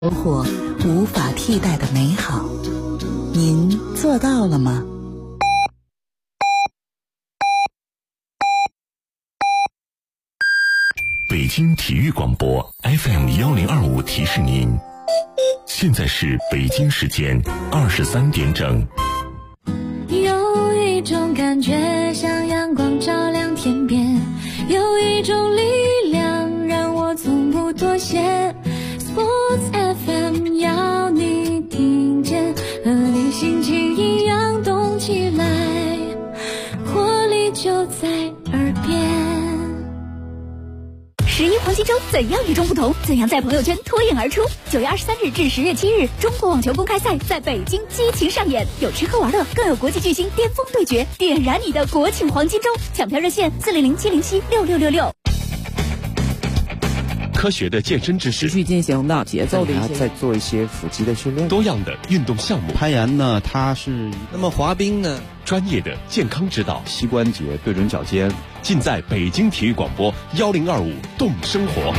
收获无法替代的美好，您做到了吗？ 北京体育广播 FM1025提示您，现在是北京时间23点整。 有一种感觉像阳光照亮天边，有一种力量让我从不妥协。Sports FM 要你听见，和你心情一样动起来，活力就在耳边。 11黄金周怎样与众不同？怎样在朋友圈脱颖而出？9月23日至10月7日，中国网球公开赛在北京激情上演，有吃喝玩乐，更有国际巨星巅峰对决，点燃你的国庆黄金周！抢票热线400-707-6666。 科学的健身知识， 持续进行的节奏的再做一些腹肌的训练， 多样的运动项目， 攀岩呢，它是那么滑冰呢， 专业的健康指导， 膝关节对准脚尖， 尽在北京体育广播1025动生活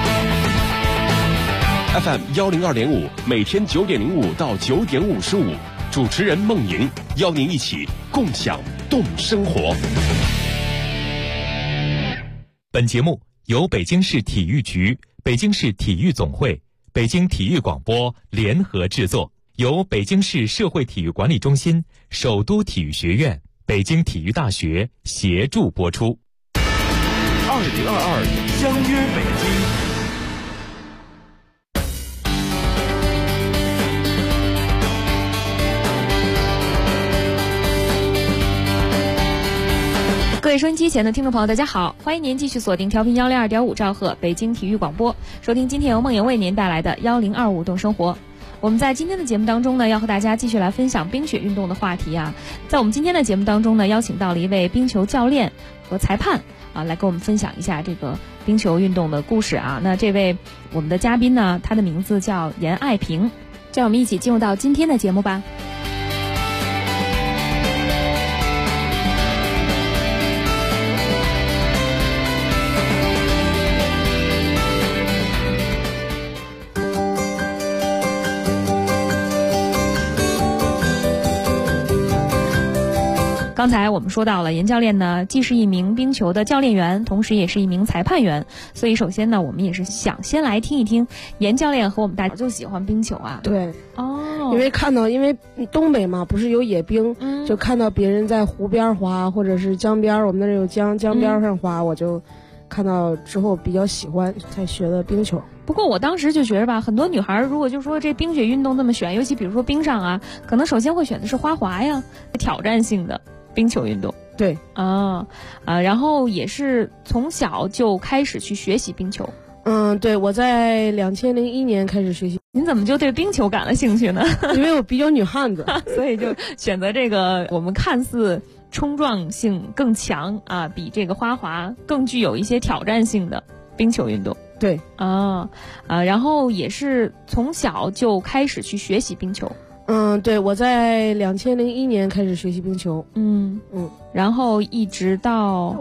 FM102.5，每天9点05到9点55，主持人梦莹邀您一起共享动生活。 本节目由北京市体育局、北京市体育总会、北京体育广播联合制作，由北京市社会体育管理中心、首都体育学院、北京体育大学协助播出。 2022相约北京。 各位收音机前的听众朋友，大家好，欢迎您继续锁定调频102.5兆赫北京体育广播，收听今天由梦莹为您带来的1025动生活。我们在今天的节目当中呢，要和大家继续来分享冰雪运动的话题啊。在我们今天的节目当中呢，邀请到了一位冰球教练和裁判啊，来跟我们分享一下这个冰球运动的故事啊。那这位我们的嘉宾呢，他的名字叫严爱萍，让我们一起进入到今天的节目吧。刚才我们说到了，严教练呢既是一名冰球的教练员，同时也是一名裁判员。所以首先呢，我们也是想先来听一听严教练和我们大家就喜欢冰球啊。 对，因为东北嘛，不是有野冰，就看到别人在湖边滑，或者是江边，我们那儿有江边上滑，我就看到之后比较喜欢，才学的冰球。 不过我当时就觉得吧，很多女孩如果就说这冰雪运动那么选，尤其比如说冰上啊，可能首先会选的是花滑呀，挑战性的冰球运动。 对然后也是从小就开始去学习冰球。 对，我在2001年开始学习。 您怎么就对冰球感了兴趣呢？ 因为我比较女汉子， 所以就选择这个我们看似冲撞性更强啊，比这个花滑更具有一些挑战性的冰球运动。 对然后也是从小就开始去学习冰球。 对，我在2001年开始学习冰球。 然后一直到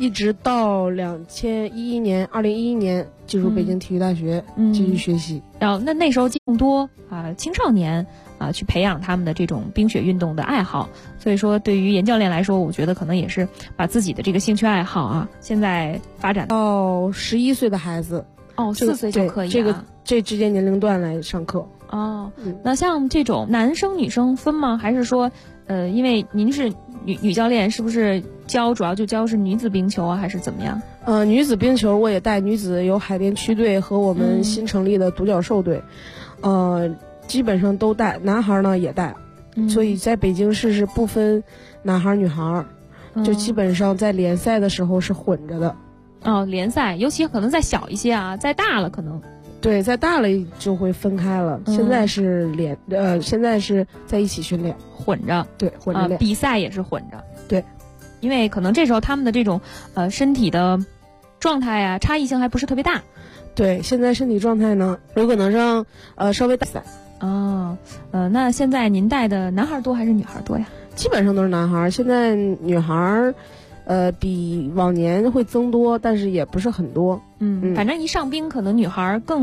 2011年进入北京体育大学继续学习。 然后那时候更多青少年去培养他们的这种冰雪运动的爱好。所以说对于严教练来说，我觉得可能也是把自己的这个兴趣爱好现在发展到11岁的孩子 4岁就可以这之间年龄段来上课。 那像这种男生女生分吗？还是说因为您是女教练，是不是主要就教是女子冰球还是怎么样？ 女子冰球我也带，女子有海淀区队和我们新成立的独角兽队，基本上都带，男孩呢也带，所以在北京市是不分男孩女孩，就基本上在联赛的时候是混着的。 联赛尤其可能再小一些再大了可能。 对，再大了就会分开了。现在是现在是在一起训练， 混着。 对，混着练。 比赛也是混着。 对， 因为可能这时候他们的这种身体的状态差异性还不是特别大。 对，现在身体状态呢，有可能让稍微大赛。 那现在您带的男孩多还是女孩多呀？ 基本上都是男孩，现在女孩比往年会增多，但是也不是很多。 反正一上冰，可能女孩更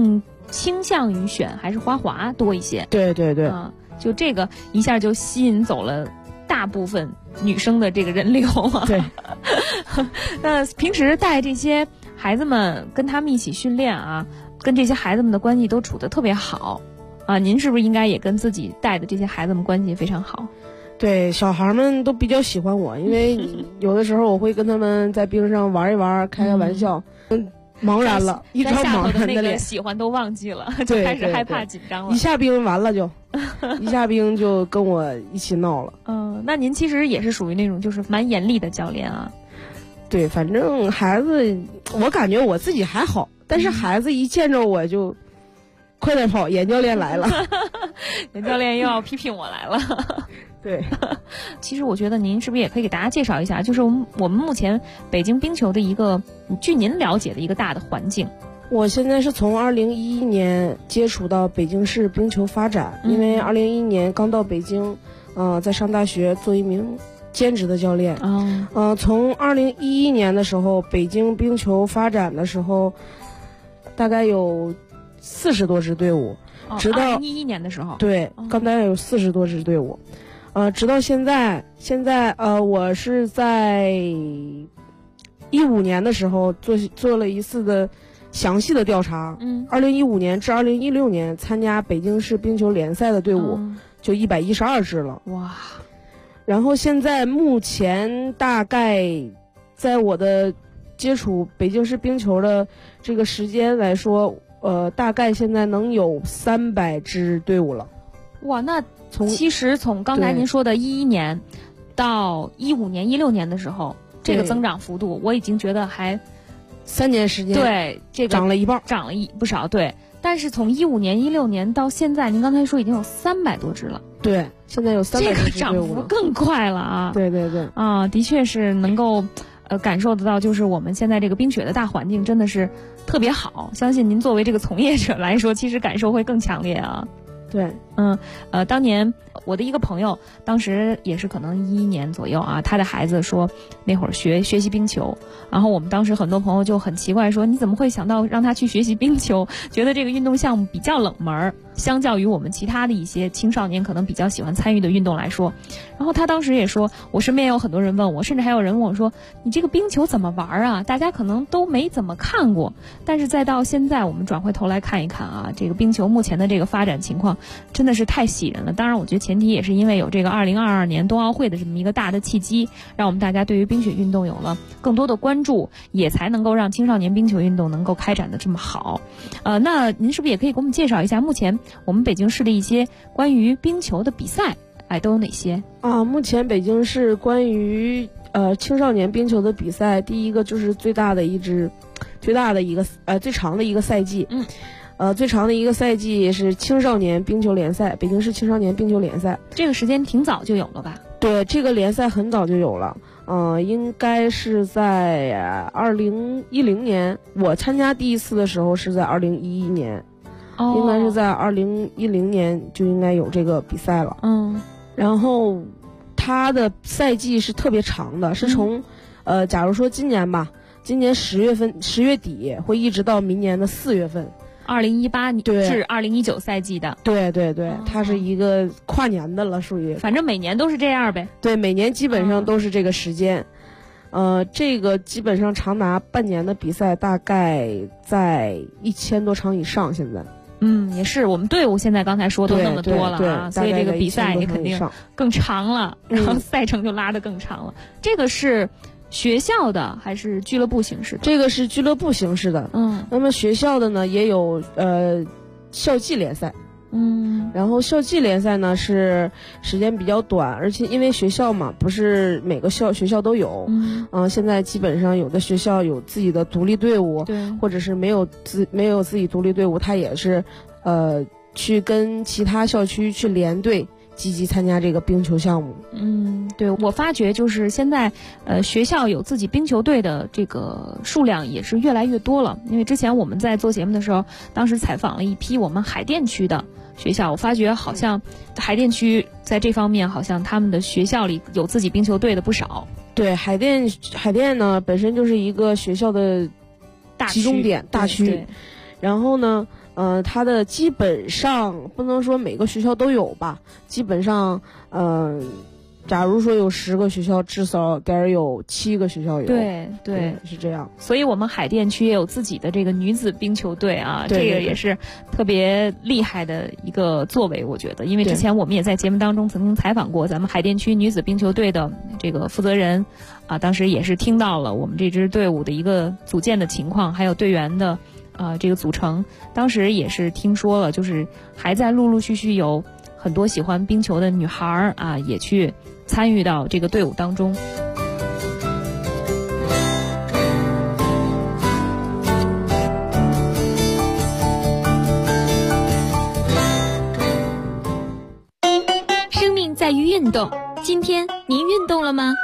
倾向于选还是花滑多一些。 对对对， 就这个一下就吸引走了大部分女生的这个人流啊。 对， 那平时带这些孩子们跟他们一起训练啊，跟这些孩子们的关系都处得特别好啊。您是不是应该也跟自己带的这些孩子们关系非常好？ 对，小孩们都比较喜欢我，因为有的时候我会跟他们在冰上玩一玩，开个玩笑，茫然了，一张茫然的脸， 喜欢都忘记了，就开始害怕紧张了。 一下冰完了就，一下冰就跟我一起闹了。 那您其实也是属于那种就是蛮严厉的教练啊。 对，反正孩子，我感觉我自己还好，但是孩子一见着我就快点跑，严教练来了， 严教练又要批评我来了。 对， 其实我觉得您是不是也可以给大家介绍一下，就是我们目前北京冰球的一个，据您了解的一个大的环境。 我现在是从2011年接触到北京市冰球发展，因为2011年刚到北京，在上大学做一名兼职的教练。从2011年的时候，北京冰球发展的时候，大概有40多支队伍，直到 2011年的时候， 对，刚大概有40多支队伍。直到现在我是在15年的时候做了一次的详细的调查。2015年至2016年参加北京市冰球联赛的队伍就112支了。 哇！ 然后现在目前大概在我的接触北京市冰球的这个时间来说，大概现在能有300支队伍了。 哇，那其实从刚才您说的11年到15年、16年的时候，这个增长幅度我已经觉得还 3年时间， 对，这个涨了一半， 涨了不少，对。但是从15年、16年到现在，您刚才说已经有300多支了， 对，现在有300多支队伍了， 这个涨幅更快了啊！ 对对对， 的确是能够感受得到，就是我们现在这个冰雪的大环境真的是特别好。相信您作为这个从业者来说，其实感受会更强烈啊。 对， 当年我的一个朋友，当时也是可能11年左右啊，他的孩子说那会儿学习冰球，然后我们当时很多朋友就很奇怪说，你怎么会想到让他去学习冰球？觉得这个运动项目比较冷门，相较于我们其他的一些青少年可能比较喜欢参与的运动来说。然后他当时也说，我身边也有很多人问我，甚至还有人问我说，你这个冰球怎么玩啊？大家可能都没怎么看过，但是再到现在我们转回头来看一看啊，这个冰球目前的这个发展情况真的是太喜人了。当然我觉得前提也是因为有这个2022年冬奥会的这么一个大的契机，让我们大家对于冰雪运动有了更多的关注，也才能够让青少年冰球运动能够开展的这么好。那您是不是也可以给我们介绍一下目前我们北京市的一些关于冰球的比赛都有哪些啊？目前北京市关于青少年冰球的比赛，第一个就是最长的一个赛季，最长的一个赛季是青少年冰球联赛，北京市青少年冰球联赛。 这个时间挺早就有了吧？ 对，这个联赛很早就有了，应该是在2010年，我参加第一次的时候是在2011年，应该是在2010年就应该有这个比赛了。然后它的赛季是特别长的，是从假如说今年10月底会一直到明年的4月份 ，2018至2019赛季的。 对对对，它是一个跨年的了，属于。 反正每年都是这样呗。 对，每年基本上都是这个时间。这个基本上长达半年的比赛，大概在1000多场以上。现在， 也是我们队伍现在刚才说都那么多了啊，所以这个比赛也肯定更长了，然后赛程就拉得更长了。这个是学校的还是俱乐部形式的？ 这个是俱乐部形式的。那么学校的呢也有校际联赛。然后校际联赛呢是时间比较短，而且因为学校嘛，不是每个学校都有。现在基本上有的学校有自己的独立队伍， 对， 或者是没有自己独立队伍，他也是去跟其他校区去联队，积极参加这个冰球项目。 对，我发觉就是现在学校有自己冰球队的这个数量也是越来越多了。因为之前我们在做节目的时候，当时采访了一批我们海淀区的学校，我发觉好像海淀区在这方面好像他们的学校里有自己冰球队的不少。 对，海淀呢本身就是一个学校的集中点大区，然后呢它的基本上不能说每个学校都有吧，基本上假如说有10个学校，至少得有7个学校有。 对， 是这样。 所以我们海淀区也有自己的这个女子冰球队啊， 对， 这个也是特别厉害的一个作为，我觉得。因为之前我们也在节目当中曾经采访过咱们海淀区女子冰球队的这个负责人啊，当时也是听到了我们这支队伍的一个组建的情况，还有队员的这个组成。当时也是听说了，就是还在陆陆续续有很多喜欢冰球的女孩啊，也去参与到这个队伍当中。 生命在于运动，今天您运动了吗？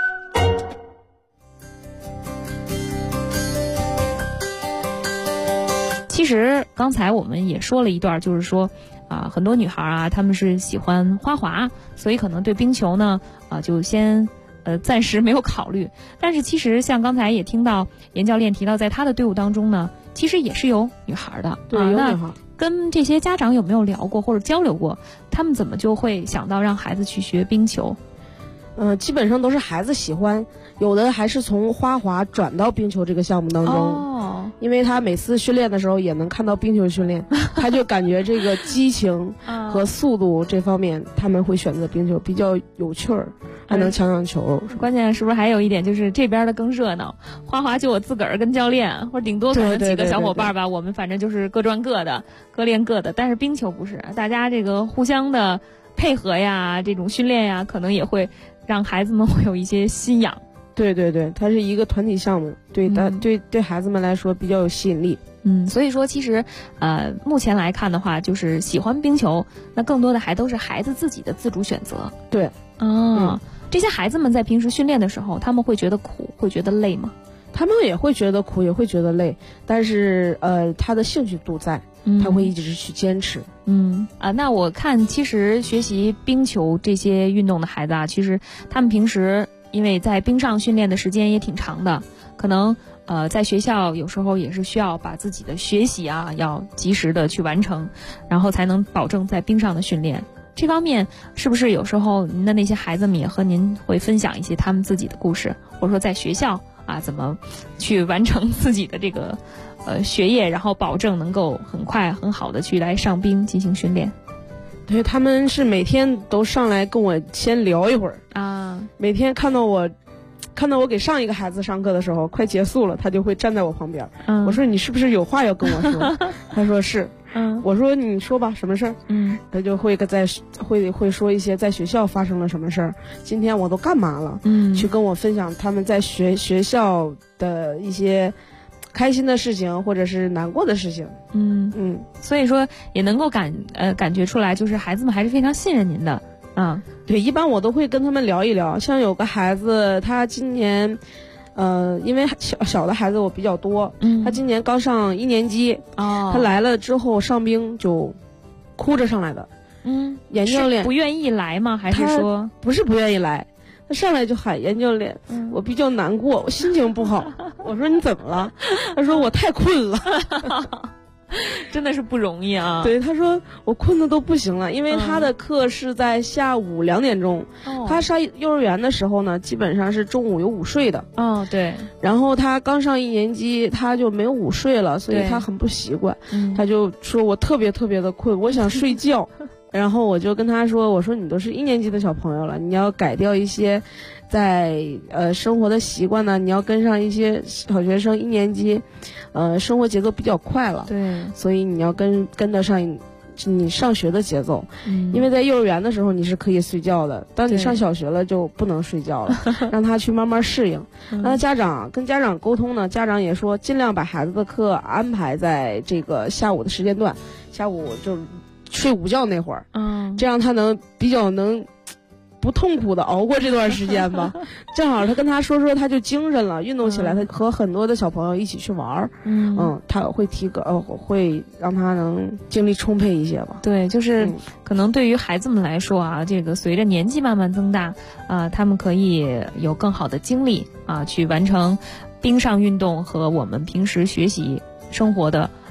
其实刚才我们也说了一段，就是说很多女孩啊，她们是喜欢花滑，所以可能对冰球呢就先暂时没有考虑。但是其实像刚才也听到严教练提到，在他的队伍当中呢，其实也是有女孩的。 对，有女孩。 跟这些家长有没有聊过或者交流过？他们怎么就会想到让孩子去学冰球？ 基本上都是孩子喜欢，有的还是从花滑转到冰球这个项目当中。因为他每次训练的时候也能看到冰球训练，他就感觉这个激情和速度这方面他们会选择冰球，比较有趣儿，还能抢球。 关键是不是还有一点就是这边的更热闹，花滑就我自个儿跟教练，或者顶多可能几个小伙伴吧，我们反正就是各赚各的，各练各的。但是冰球不是，大家这个互相的配合呀，这种训练呀，可能也会让孩子们会有一些心痒。 对，它是一个团体项目，对孩子们来说比较有吸引力。 所以说其实目前来看的话，就是喜欢冰球，那更多的还都是孩子自己的自主选择。 对， 这些孩子们在平时训练的时候，他们会觉得苦，会觉得累吗？ 他们也会觉得苦，也会觉得累，但是他的兴趣度在，他会一直去坚持。 那我看其实学习冰球这些运动的孩子啊，其实他们平时因为在冰上训练的时间也挺长的，可能在学校有时候也是需要把自己的学习啊要及时的去完成，然后才能保证在冰上的训练。这方面是不是有时候您的那些孩子们也和您会分享一些他们自己的故事，或者说在学校怎么去完成自己的这个学业，然后保证能够很快很好的去来上冰进行训练？ 对，他们是每天都上来跟我先聊一会儿啊，每天看到我给上一个孩子上课的时候快结束了，他就会站在我旁边。我说你是不是有话要跟我说？他说是。我说你说吧，什么事儿？他就会会说一些在学校发生了什么事儿，今天我都干嘛了？去跟我分享他们在学校的一些开心的事情或者是难过的事情。 所以说也能够感觉出来，就是孩子们还是非常信任您的。 对，一般我都会跟他们聊一聊。像有个孩子，他今年因为小的孩子我比较多，他今年刚上1年级，他来了之后上冰就哭着上来的。严教练不愿意来吗？还是说不是不愿意来？他上来就喊严教练，我比较难过，我心情不好。我说你怎么了？他说我太困了。 真的是不容易啊。 对，他说我困得都不行了，因为他的课是在下午2点钟。他上幼儿园的时候呢，基本上是中午有午睡的。 对。然后他刚上1年级，他就没有午睡了，所以他很不习惯。他就说我特别特别的困，我想睡觉。然后我就跟他说，我说你都是1年级的小朋友了，你要改掉一些在生活的习惯呢，你要跟上一些小学生1年级生活节奏比较快了。 对， 所以你要跟得上你上学的节奏。因为在幼儿园的时候你是可以睡觉的，当你上小学了就不能睡觉了。让他去慢慢适应。那跟家长沟通呢，家长也说尽量把孩子的课安排在这个下午的时间段，下午就睡午觉那会儿，这样他比较能不痛苦的熬过这段时间吧。正好他跟他说他就精神了，运动起来，他和很多的小朋友一起去玩。他会会让他能精力充沛一些吧。 对，就是可能对于孩子们来说啊，这个随着年纪慢慢增大他们可以有更好的精力去完成冰上运动和我们平时学习生活的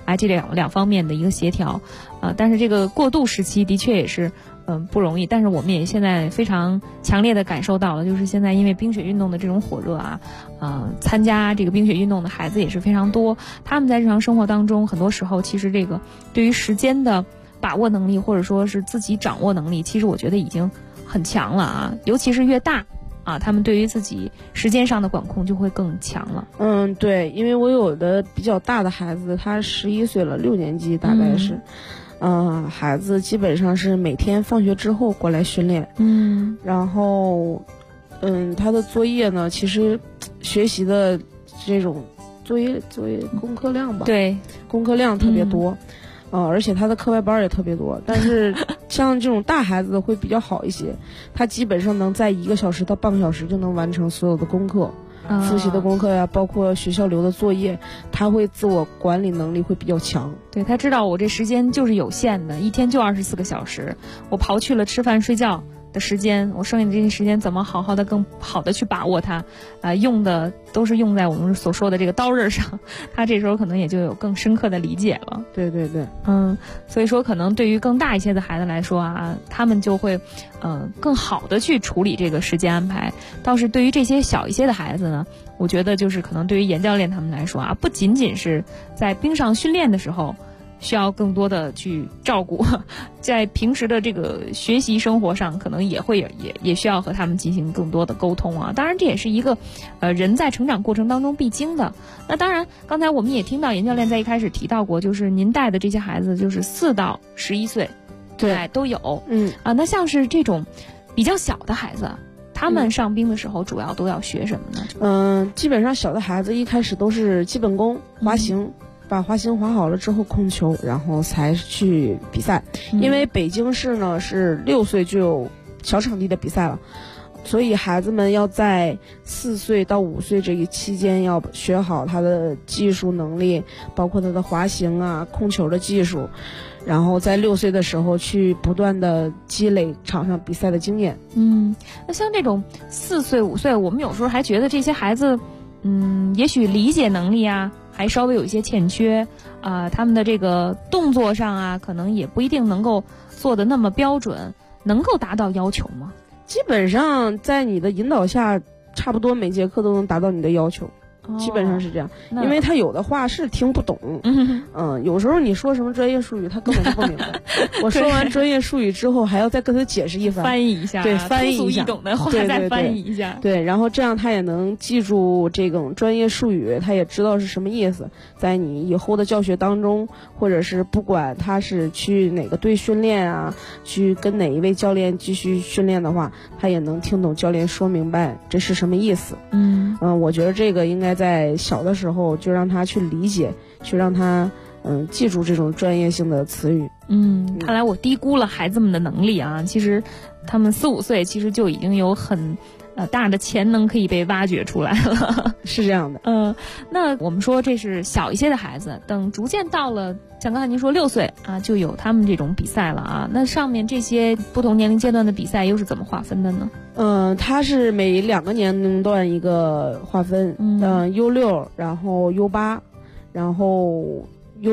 这两方面的一个协调，但是这个过渡时期的确也是不容易，但是我们也现在非常强烈的感受到了，就是现在因为冰雪运动的这种火热啊，参加这个冰雪运动的孩子也是非常多，他们在日常生活当中很多时候其实这个对于时间的把握能力或者说是自己掌握能力，其实我觉得已经很强了啊，尤其是越大他们对于自己时间上的管控就会更强了。 对，因为我有的比较大的孩子，他11岁了，6年级大概是。孩子基本上是每天放学之后过来训练，然后，他的作业呢，其实学习的这种作业功课量吧， 对， 功课量特别多，而且他的课外班也特别多。但是像这种大孩子会比较好一些，他基本上能在1个小时到半个小时就能完成所有的功课。复习的功课呀，包括学校留的作业，他会自我管理能力会比较强。 对，他知道我这时间就是有限的，一天就24个小时，我刨去了吃饭睡觉的时间，我剩下的这些时间怎么好好的更好的去把握它，用的都是用在我们所说的这个刀刃上，他这时候可能也就有更深刻的理解了。 对对对， 所以说可能对于更大一些的孩子来说他们就会更好的去处理这个时间安排。倒是对于这些小一些的孩子呢，我觉得就是可能对于严教练他们来说不仅仅是在冰上训练的时候需要更多的去照顾，在平时的这个学习生活上可能也需要和他们进行更多的沟通当然这也是一个人在成长过程当中必经的。那当然刚才我们也听到严教练在一开始提到过，就是您带的这些孩子就是4到11岁对都有。那像是这种比较小的孩子，他们上冰的时候主要都要学什么呢？基本上小的孩子一开始都是基本功，滑行，把滑行滑好了之后控球，然后才去比赛。因为北京市呢是6岁就有小场地的比赛了，所以孩子们要在4岁到5岁这一期间要学好他的技术能力，包括他的滑行控球的技术，然后在6岁的时候去不断的积累场上比赛的经验。 那像这种4岁5岁，我们有时候还觉得这些孩子也许理解能力还稍微有一些欠缺他们的这个动作上可能也不一定能够做得那么标准，能够达到要求吗？ 基本上在你的引导下，差不多每节课都能达到你的要求。基本上是这样，因为他有的话是听不懂，有时候你说什么专业术语他根本就不明白，我说完专业术语之后还要再跟他解释一番， 翻译一下， 对，翻译一下， 通俗易懂的话再翻译一下， 对，然后这样他也能记住这种专业术语，他也知道是什么意思，在你以后的教学当中，或者是不管他是去哪个队训练去跟哪一位教练继续训练的话，他也能听懂教练说明白这是什么意思。我觉得这个应该在小的时候就让他去理解，去让他记住这种专业性的词语。 看来我低估了孩子们的能力其实他们4、5岁其实就已经有很大的潜能可以被挖掘出来了。 是这样的。 那我们说这是小一些的孩子，等逐渐到了像刚才您说6岁就有他们这种比赛了那上面这些不同年龄阶段的比赛又是怎么划分的呢？ 它是每2个年龄段一个划分，U6，然后 U8，然后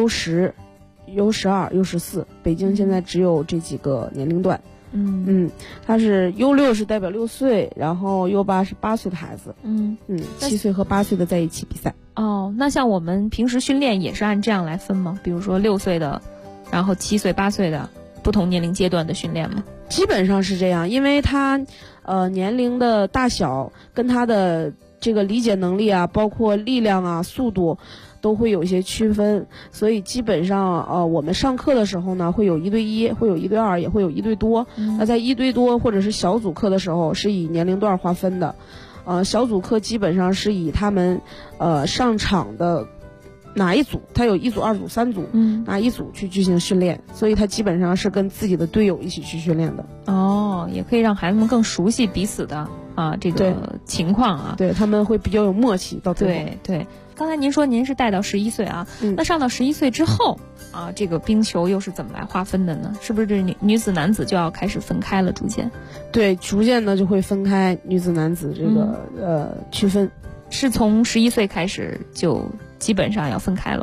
U10、U12、U14，北京现在只有这几个年龄段。它是 U6 是代表6岁，然后 U8 是8岁的孩子，7岁和8岁的在一起比赛。 那像我们平时训练也是按这样来分吗？比如说6岁的，然后7岁、8岁的不同年龄阶段的训练吗？ 基本上是这样，因为他年龄的大小跟他的这个理解能力包括力量速度都会有一些区分，所以基本上我们上课的时候呢会有1对1，会有1对2，也会有1对多。那在1对多或者是小组课的时候是以年龄段划分的。小组课基本上是以他们上场的哪一组，他有1组、2组、3组，哪一组去进行训练，所以他基本上是跟自己的队友一起去训练的。 也可以让孩子们更熟悉彼此的这个情况对，他们会比较有默契到最后。 对，刚才您说您是带到11岁那上到11岁之后这个冰球又是怎么来划分的呢？是不是这女子男子就要开始分开了？逐渐对，逐渐呢就会分开女子男子这个区分。 是从11岁开始就基本上要分开了吗？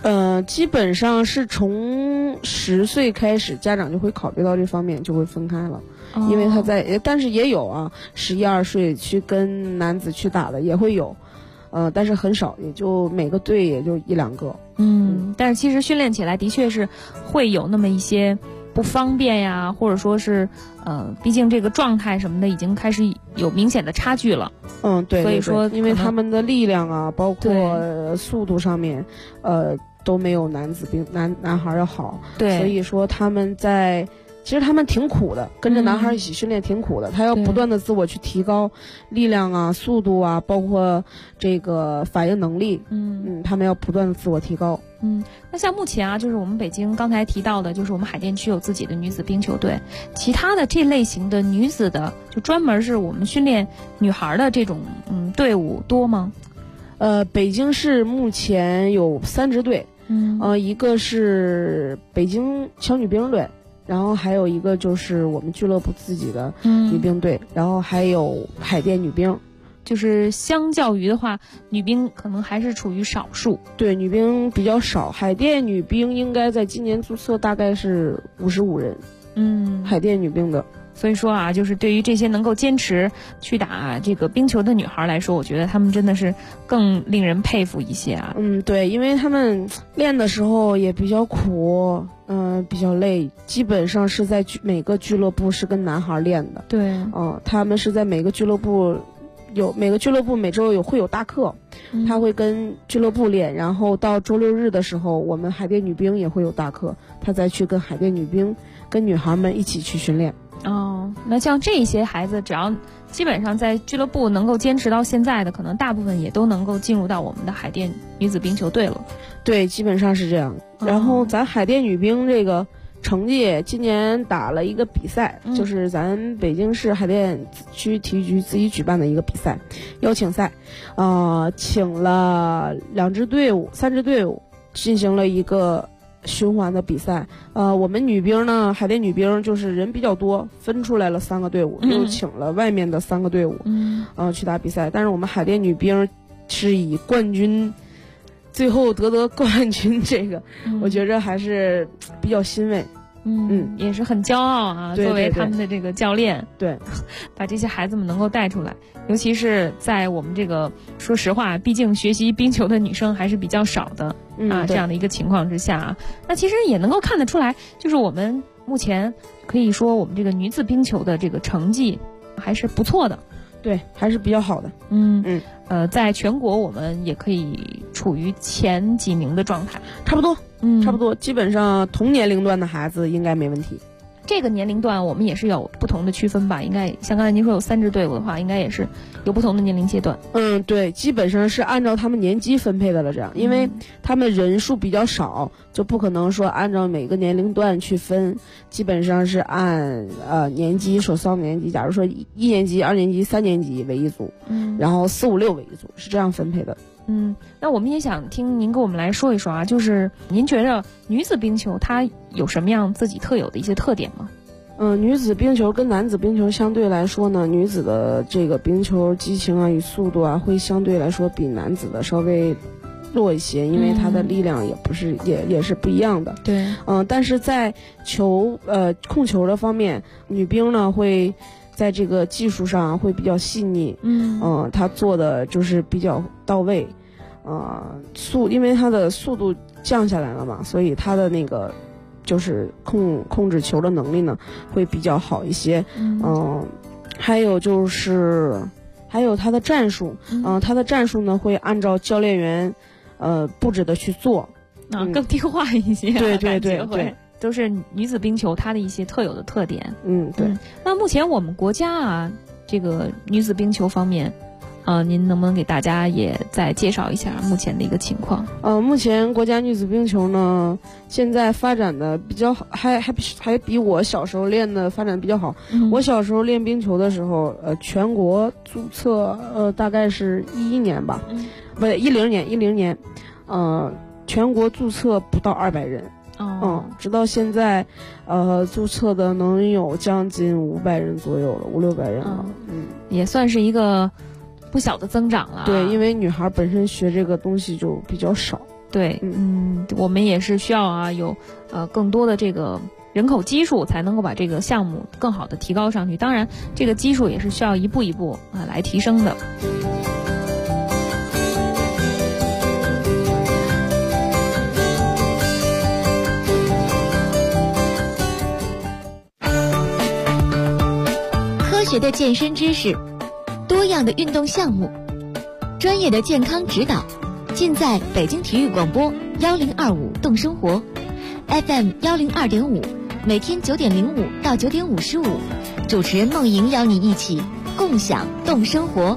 基本上是从10岁开始，家长就会考虑到这方面，就会分开了。因为他但是也有啊，11、12岁去跟男子去打的也会有，但是很少，也就每个队也就1、2个。 但是其实训练起来的确是会有那么一些不方便呀，或者说是毕竟这个状态什么的已经开始有明显的差距了。 对， 所以说因为他们的力量啊，包括速度上面，都没有男孩要好。 对， 所以说其实他们挺苦的，跟着男孩一起训练挺苦的，他要不断的自我去提高力量啊、速度啊，包括这个反应能力。他们要不断的自我提高。 那像目前啊，就是我们北京刚才提到的，就是我们海淀区有自己的女子冰球队，其他的这类型的女子的，就专门是我们训练女孩的这种队伍多吗？ 北京市目前有3支队，一个是北京小女兵队。然后还有一个就是我们俱乐部自己的女兵队，然后还有海淀女兵。 就是相较于的话，女兵可能还是处于少数。 对，女兵比较少，海淀女兵应该在今年注册大概是55人。海淀女兵的。 所以说啊，就是对于这些能够坚持去打这个冰球的女孩来说，我觉得她们真的是更令人佩服一些啊。 对，因为她们练的时候也比较苦，比较累，基本上是在每个俱乐部是跟男孩练的。 对， 他们是在每个俱乐部每周会有大课，他会跟俱乐部练，然后到周6日的时候，我们海淀女兵也会有大课，他再去跟海淀女兵跟女孩们一起去训练。 那像这些孩子，只要基本上在俱乐部能够坚持到现在的，可能大部分也都能够进入到我们的海淀女子冰球队了。 对，基本上是这样。然后咱海淀女兵这个成绩今年打了一个比赛，就是咱北京市海淀区体育局自己举办的一个比赛，邀请赛，请了3支队伍进行了一个循环的比赛。我们女兵呢，海淀女兵就是人比较多，分出来了3个队伍，又请了外面的3个队伍，去打比赛。但是我们海淀女兵是以冠军，最后得冠军，这个我觉着还是比较欣慰。 也是很骄傲啊。 对对对， 作为他们的这个教练， 对， 把这些孩子们能够带出来，尤其是在我们这个说实话，毕竟学习冰球的女生还是比较少的这样的一个情况之下啊，那其实也能够看得出来，就是我们目前可以说我们这个女子冰球的这个成绩还是不错的。 对，还是比较好的。 在全国我们也可以处于前几名的状态， 差不多，基本上同年龄段的孩子应该没问题。 这个年龄段我们也是有不同的区分吧？应该像刚才您说有3支队伍的话，应该也是有不同的年龄阶段。 对，基本上是按照他们年级分配的了，这样，因为他们人数比较少，就不可能说按照每个年龄段去分，基本上是按年级，说3个年级，假如说1年级、2年级、3年级为一组，然后4、5、6为一组，是这样分配的。 那我们也想听您跟我们来说一说啊，就是您觉得女子冰球它有什么样自己特有的一些特点吗？ 女子冰球跟男子冰球相对来说呢，女子的这个冰球激情啊与速度啊会相对来说比男子的稍微弱一些，因为它的力量也不是也是不一样的。 对， 但是在控球的方面，女兵呢会在这个技术上会比较细腻，他做的就是比较到位，因为他的速度降下来了嘛，所以他的那个就是控制球的能力呢会比较好一些。还有他的战术，他的战术呢会按照教练员布置的去做， 更听话一些。 对。 都是女子冰球它的一些特有的特点。 对。 那目前我们国家啊，这个女子冰球方面，您能不能给大家也再介绍一下目前的一个情况？ 目前国家女子冰球呢，现在发展的比较好，还比我小时候练的发展比较好。我小时候练冰球的时候，全国注册大概是11年吧，不对，10年，全国注册不到200人。直到现在，注册的能有将近500人左右了，500-600人了。 也算是一个不小的增长了。 对，因为女孩本身学这个东西就比较少。 对，我们也是需要啊有更多的这个人口基数，才能够把这个项目更好的提高上去。当然，这个基数也是需要一步一步来提升的。 科学的健身知识，多样的运动项目，专业的健康指导，尽在北京体育广播1025动生活 FM 102.5，每天9:05到9:55，主持人梦莹邀你一起共享动生活。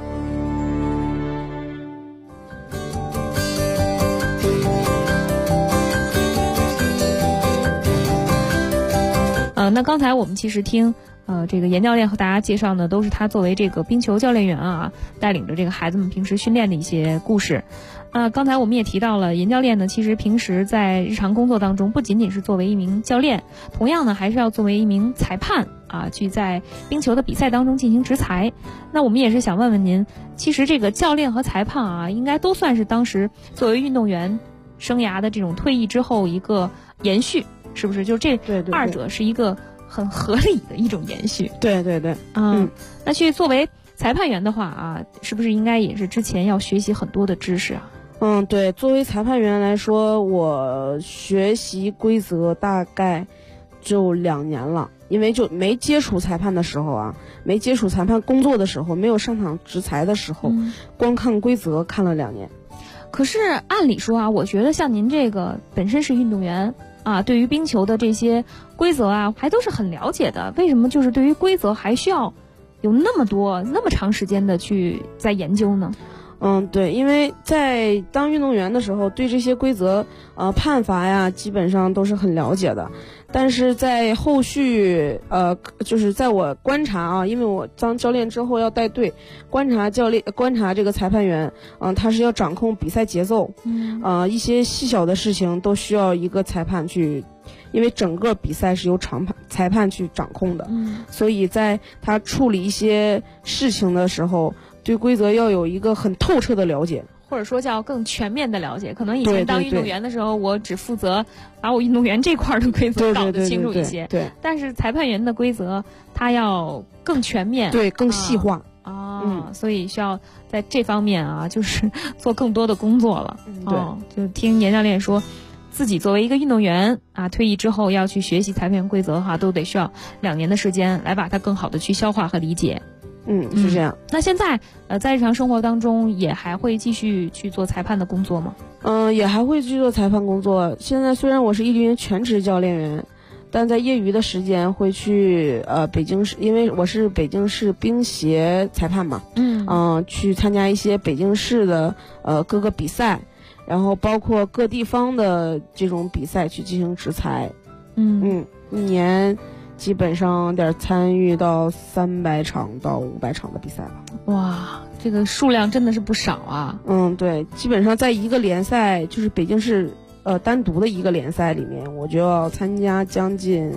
那刚才我们其实听这个严教练和大家介绍呢，都是他作为这个冰球教练员啊，带领着这个孩子们平时训练的一些故事。刚才我们也提到了，严教练呢，其实平时在日常工作当中，不仅仅是作为一名教练，同样呢，还是要作为一名裁判啊，去在冰球的比赛当中进行执裁。那我们也是想问问您，其实这个教练和裁判啊，应该都算是当时作为运动员生涯的这种退役之后一个延续，是不是？就这二者是一个很合理的一种延续。 对对对， 那去作为裁判员的话啊，是不是应该也是之前要学习很多的知识啊？ 对，作为裁判员来说，我学习规则大概就2年了，因为就没接触裁判的时候啊，没接触裁判工作的时候，没有上场执裁的时候，光看规则看了2年。 可是按理说啊，我觉得像您这个本身是运动员啊，对于冰球的这些规则啊，还都是很了解的。为什么就是对于规则还需要有那么多那么长时间的去在研究呢？ 对，因为在当运动员的时候，对这些规则判罚呀，基本上都是很了解的。但是在后续就是在我观察啊，因为我当教练之后要带队，观察这个裁判员，他是要掌控比赛节奏，一些细小的事情都需要一个裁判去，因为整个比赛是由裁判去掌控的，所以在他处理一些事情的时候，对规则要有一个很透彻的了解， 或者说叫更全面的了解。可能以前当运动员的时候，我只负责把我运动员这块的规则搞得清楚一些， 对。 但是裁判员的规则，它要更全面， 对，更细化所以需要在这方面啊，就是做更多的工作了。 对， 就听严教练说，自己作为一个运动员啊，退役之后要去学习裁判员规则哈，都得需要2年的时间来把它更好的去消化和理解。 是这样。 那现在在日常生活当中也还会继续去做裁判的工作吗？ 也还会去做裁判工作。现在虽然我是一名全职教练员，但在业余的时间会去北京市，因为我是北京市冰协裁判嘛，去参加一些北京市的各个比赛，然后包括各地方的这种比赛去进行执裁。一年基本上得参与到300场到500场的比赛了。 哇，这个数量真的是不少啊。 对，基本上在一个联赛，就是北京市单独的一个联赛里面，我就要参加将近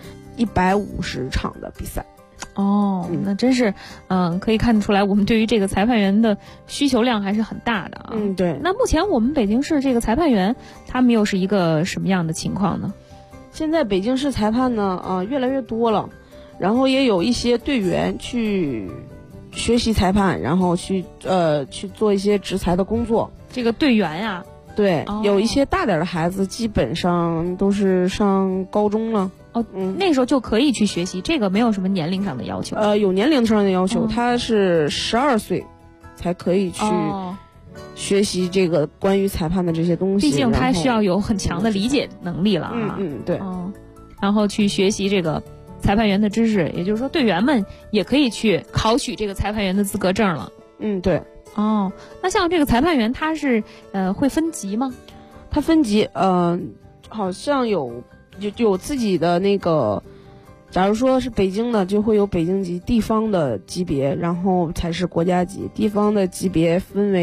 150场的比赛。 那真是可以看得出来，我们对于这个裁判员的需求量还是很大的啊。 对。 那目前我们北京市这个裁判员，他们又是一个什么样的情况呢？ 现在北京市裁判呢越来越多了，然后也有一些队员去学习裁判，然后去做一些执裁的工作。 这个队员呀， 对，有一些大点的孩子基本上都是上高中了。 那时候就可以去学习，这个没有什么年龄上的要求。 有年龄上的要求，他是12岁才可以去学习这个关于裁判的这些东西。 毕竟他需要有很强的理解能力了啊。 对。 然后去学习这个裁判员的知识，也就是说队员们也可以去考取这个裁判员的资格证了。 对。 那像这个裁判员他是会分级吗？ 他分级好像有自己的那个，假如说是北京的，就会有北京级，地方的级别，然后才是国家级。地方的级别分为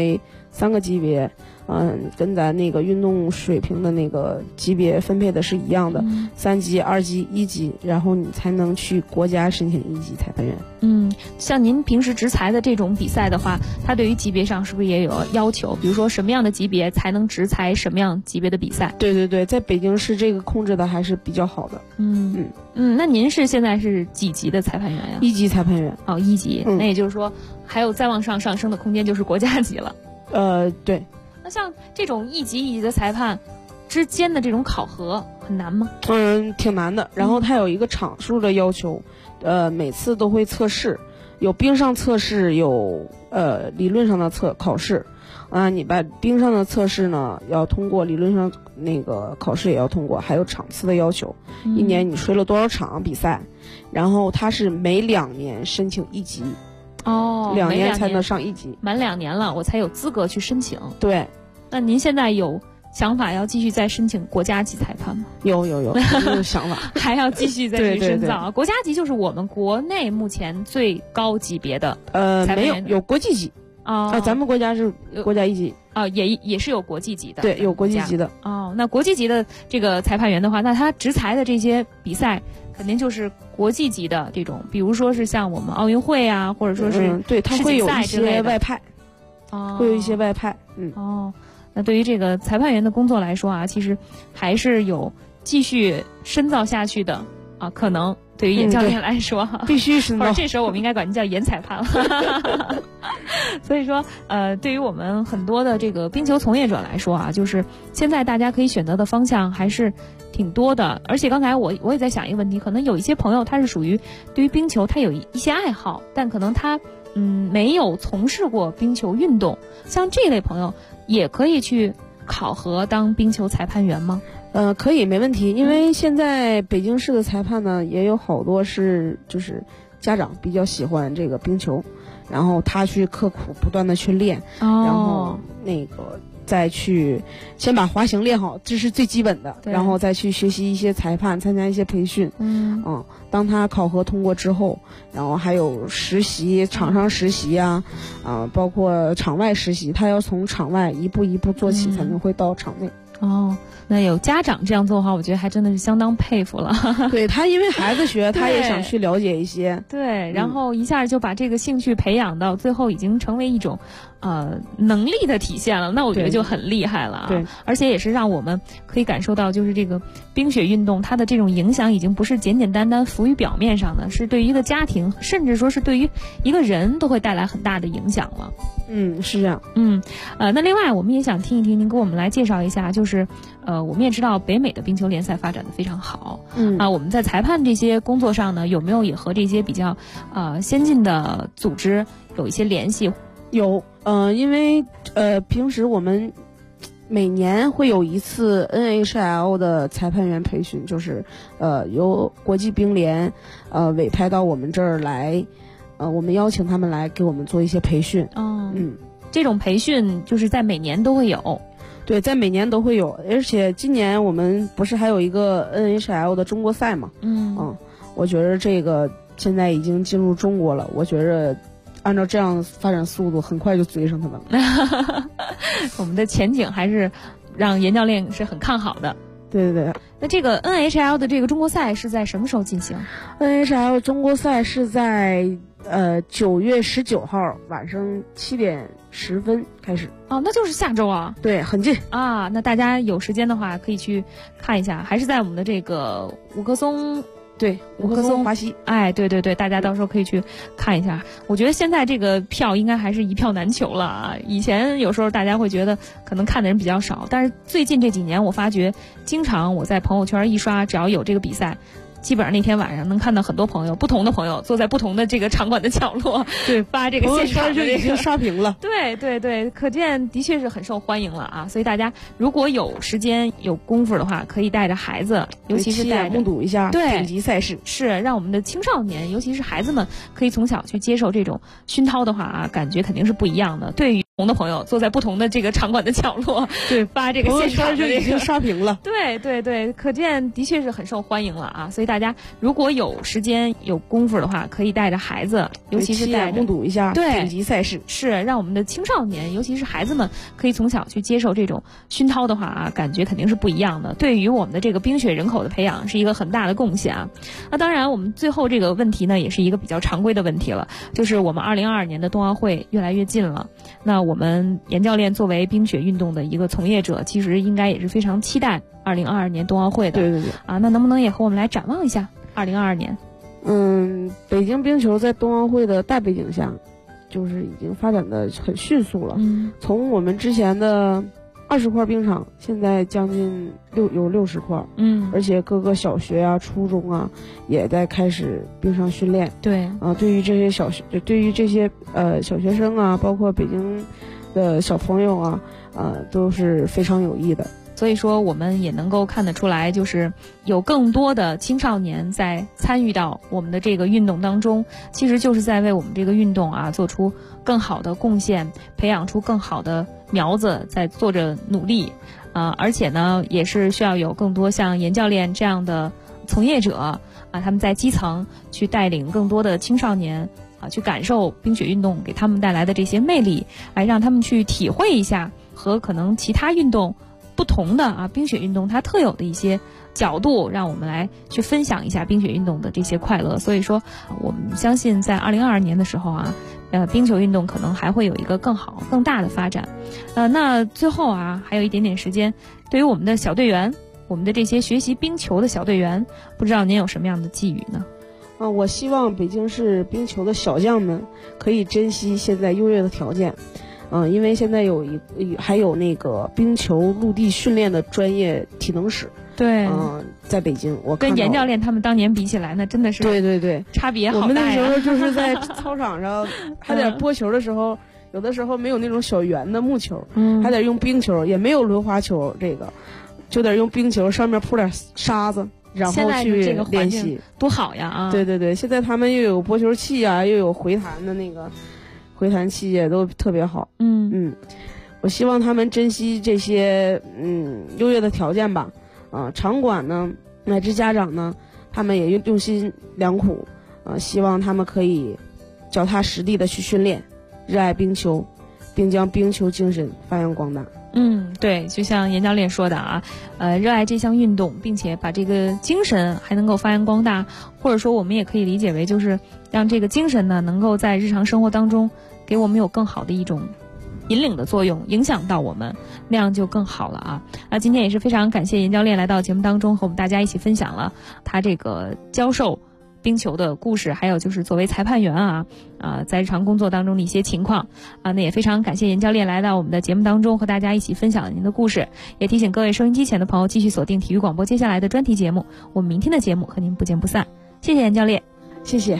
3个级别，跟咱那个运动水平的那个级别分配的是一样的，3级、2级、1级，然后你才能去国家申请1级裁判员。 像您平时执裁的这种比赛的话，它对于级别上是不是也有要求？比如说什么样的级别才能执裁什么样级别的比赛？ 对对对，在北京市这个控制的还是比较好的。 那您是现在是几级的裁判员呀 ？1级裁判员。 哦，1级，那也就是说还有再往上上升的空间，就是国家级了。 对。 那像这种1级1级的裁判之间的这种考核很难吗？ 挺难的。然后它有一个场数的要求，每次都会测试，有冰上测试，有理论上的考试。你把冰上的测试呢要通过，理论上那个考试也要通过，还有场次的要求。1年你吹了多少场比赛，然后它是每2年申请1级。2年才能上1级， 满2年了我才有资格去申请。 对， 那您现在有想法要继续再申请国家级裁判吗？ 有想法， 还要继续再去深造。对，国家级就是我们国内目前最高级别的裁判员。 有国际级咱们国家是国家1级也是有国际级的。 对，有国际级的。 那国际级的这个裁判员的话，那他执裁的这些比赛肯定就是国际级的这种，比如说是像我们奥运会啊，或者说是对，它会有一些外派，会有一些外派。 那对于这个裁判员的工作来说啊，其实还是有继续深造下去的可能。对于严教练来说， 必须深造。 或者这时候我们应该管您叫严裁判了。所以说，对于我们很多的这个冰球从业者来说啊，就是现在大家可以选择的方向还是挺多的。而且刚才我也在想一个问题，可能有一些朋友他是属于对于冰球他有一些爱好，但可能他没有从事过冰球运动，像这类朋友也可以去考核当冰球裁判员吗？ 可以，没问题。因为现在北京市的裁判呢，也有好多就是家长比较喜欢这个冰球，然后他去刻苦不断的去练，然后那个再去先把滑行练好，这是最基本的，然后再去学习一些裁判，参加一些培训。当他考核通过之后，然后还有实习，场上实习包括场外实习，他要从场外一步一步做起，才能会到场内。 那有家长这样做的话，我觉得还真的是相当佩服了。 对，他因为孩子学，他也想去了解一些。 对，然后一下就把这个兴趣培养到最后，已经成为一种能力的体现了。那我觉得就很厉害了对， 而且也是让我们可以感受到，就是这个冰雪运动它的这种影响，已经不是简简单单浮于表面上的，是对于一个家庭，甚至说是对于一个人都会带来很大的影响了。 是这样。 那另外我们也想听一听您给我们来介绍一下，就是我们也知道北美的冰球联赛发展的非常好。我们在裁判这些工作上呢，有没有也和这些比较先进的组织有一些联系？ 有，因为平时我们每年会有一次 NHL 的裁判员培训，就是由国际冰联委派到我们这儿来。我们邀请他们来给我们做一些培训。 这种培训就是在每年都会有。 对，在每年都会有，而且今年我们不是还有一个 NHL 的中国赛嘛？我觉得这个现在已经进入中国了，我觉得按照这样发展速度，很快就追上他们了。 我们的前景还是让严教练是很看好的。 对对对。 那这个 NHL 的这个中国赛是在什么时候进行？ NHL 中国赛是在9月19号晚上7点10分开始。 那就是下周啊。 对，很近啊。那大家有时间的话可以去看一下，还是在我们的这个五棵松。 对，五棵松华西。 对对对，大家到时候可以去看一下。我觉得现在这个票应该还是一票难求了啊。以前有时候大家会觉得可能看的人比较少，但是最近这几年我发觉，经常我在朋友圈一刷，只要有这个比赛，基本上那天晚上能看到很多朋友，不同的朋友坐在不同的这个场馆的角落， 对， 发这个现场的就已经刷屏了。 对对对，可见的确是很受欢迎了啊！所以大家如果有时间有功夫的话，可以带着孩子，尤其是带目睹一下顶级赛事， 是让我们的青少年，尤其是孩子们，可以从小去接受这种熏陶的话啊，感觉肯定是不一样的。对于同的朋友坐在不同的这个场馆的角落，对，发这个现场就已经刷屏了。 对对对，可见的确是很受欢迎了啊！所以大家如果有时间有功夫的话，可以带着孩子，尤其是带着目睹一下顶级赛事， 是让我们的青少年，尤其是孩子们，可以从小去接受这种熏陶的话啊，感觉肯定是不一样的。对于我们的这个冰雪人口的培养是一个很大的贡献啊。那当然，我们最后这个问题呢，也是一个比较常规的问题了，就是我们2022年的冬奥会越来越近了。那我们严教练作为冰雪运动的一个从业者，其实应该也是非常期待2022年冬奥会的。 对对对。 啊，那能不能也和我们来展望一下2022年？ 北京冰球在冬奥会的大背景下，就是已经发展的很迅速了。从我们之前的20块冰场，现在将近有60块。而且各个小学啊、初中啊，也在开始冰上训练。 对啊，对于这些小学生啊，包括北京的小朋友啊，都是非常有益的。 所以说我们也能够看得出来，就是有更多的青少年在参与到我们的这个运动当中，其实就是在为我们这个运动啊做出更好的贡献，培养出更好的苗子，在做着努力。而且呢，也是需要有更多像严教练这样的从业者啊，他们在基层去带领更多的青少年去感受冰雪运动给他们带来的这些魅力，来让他们去体会一下和可能其他运动不同的冰雪运动它特有的一些角度，让我们来去分享一下冰雪运动的这些快乐。所以说我们相信在2022年的时候啊，冰球运动可能还会有一个更好更大的发展。那最后啊，还有一点点时间，对于我们的小队员，我们的这些学习冰球的小队员，不知道您有什么样的寄语呢？ 我希望北京市冰球的小将们可以珍惜现在优越的条件。因为现在还有那个冰球陆地训练的专业体能室。 对。 在北京，我跟严教练他们当年比起来，那真的是对差别好大呀。 我们那时候就是在操场上还得拨球的时候，有的时候没有那种小圆的木球，还得用冰球，也没有轮滑球，这个就得用冰球，上面铺点沙子，然后去练习， 多好呀啊！ 对对对，现在他们又有拨球器啊，又有回弹的那个。回弹器也都特别好。我希望他们珍惜这些优越的条件吧。场馆呢乃至家长呢，他们也用心良苦。希望他们可以脚踏实地的去训练，热爱冰球，并将冰球精神发扬光大。 对，就像严教练说的啊，热爱这项运动，并且把这个精神还能够发扬光大，或者说我们也可以理解为就是让这个精神呢能够在日常生活当中给我们有更好的一种引领的作用，影响到我们，那样就更好了啊。那今天也是非常感谢严教练来到节目当中，和我们大家一起分享了他这个教授冰球的故事，还有就是作为裁判员在日常工作当中的一些情况那也非常感谢严教练来到我们的节目当中，和大家一起分享您的故事。也提醒各位收音机前的朋友继续锁定体育广播接下来的专题节目，我们明天的节目和您不见不散。谢谢严教练。 谢谢。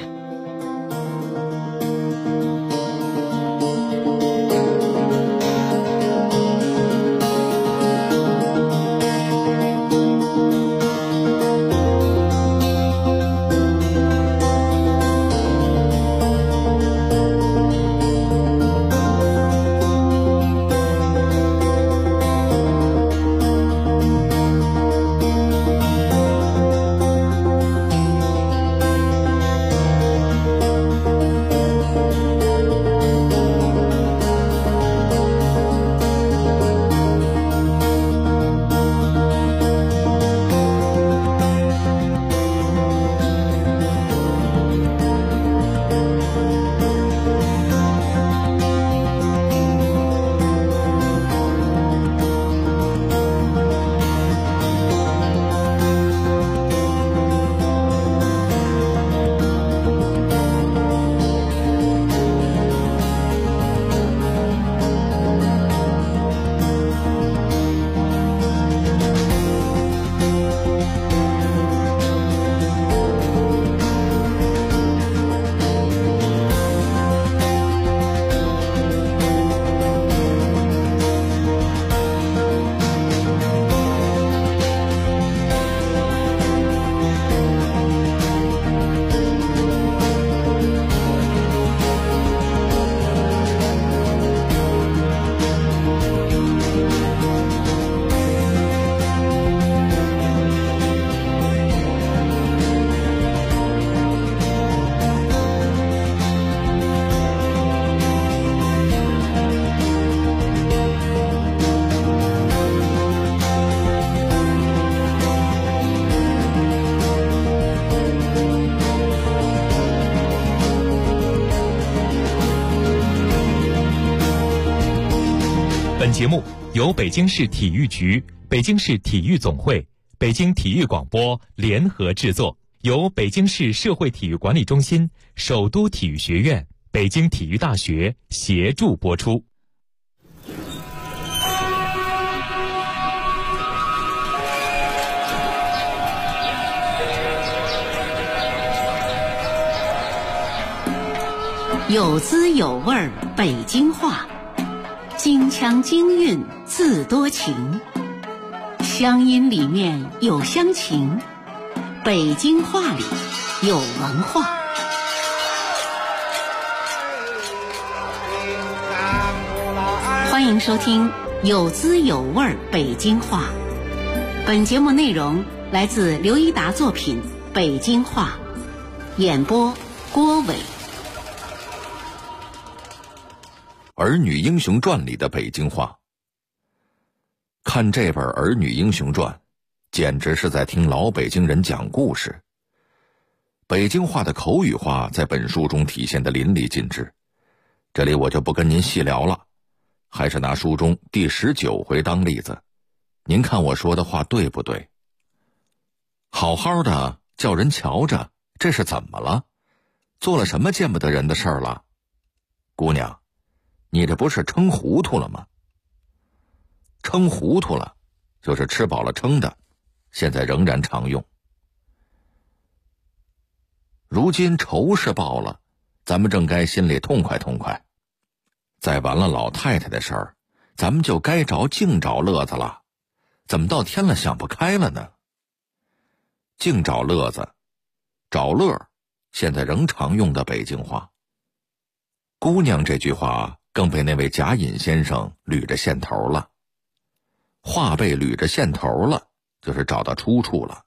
本节目由北京市体育局、北京市体育总会、北京体育广播联合制作，由北京市社会体育管理中心、首都体育学院、北京体育大学协助播出。 有滋有味儿北京话，京腔京韵自多情，乡音里面有乡情，北京话里有文化。欢迎收听有滋有味儿北京话。本节目内容来自刘一达作品《北京话》，演播郭伟。 儿女英雄传里的北京话。看这本儿女英雄传，简直是在听老北京人讲故事。北京话的口语化在本书中体现得淋漓尽致，这里我就不跟您细聊了，还是拿书中第19回当例子，您看我说的话对不对？好好的叫人瞧着，这是怎么了？做了什么见不得人的事儿了？姑娘，你这不是撑糊涂了吗？撑糊涂了就是吃饱了撑的，现在仍然常用。如今仇是报了，咱们正该心里痛快痛快。再完了老太太的事儿，咱们就该净找乐子了，怎么到天了想不开了呢？净找乐子，找乐，现在仍常用的北京话。姑娘这句话更被那位贾隐先生捋着线头了。话被捋着线头了，就是找到出处了。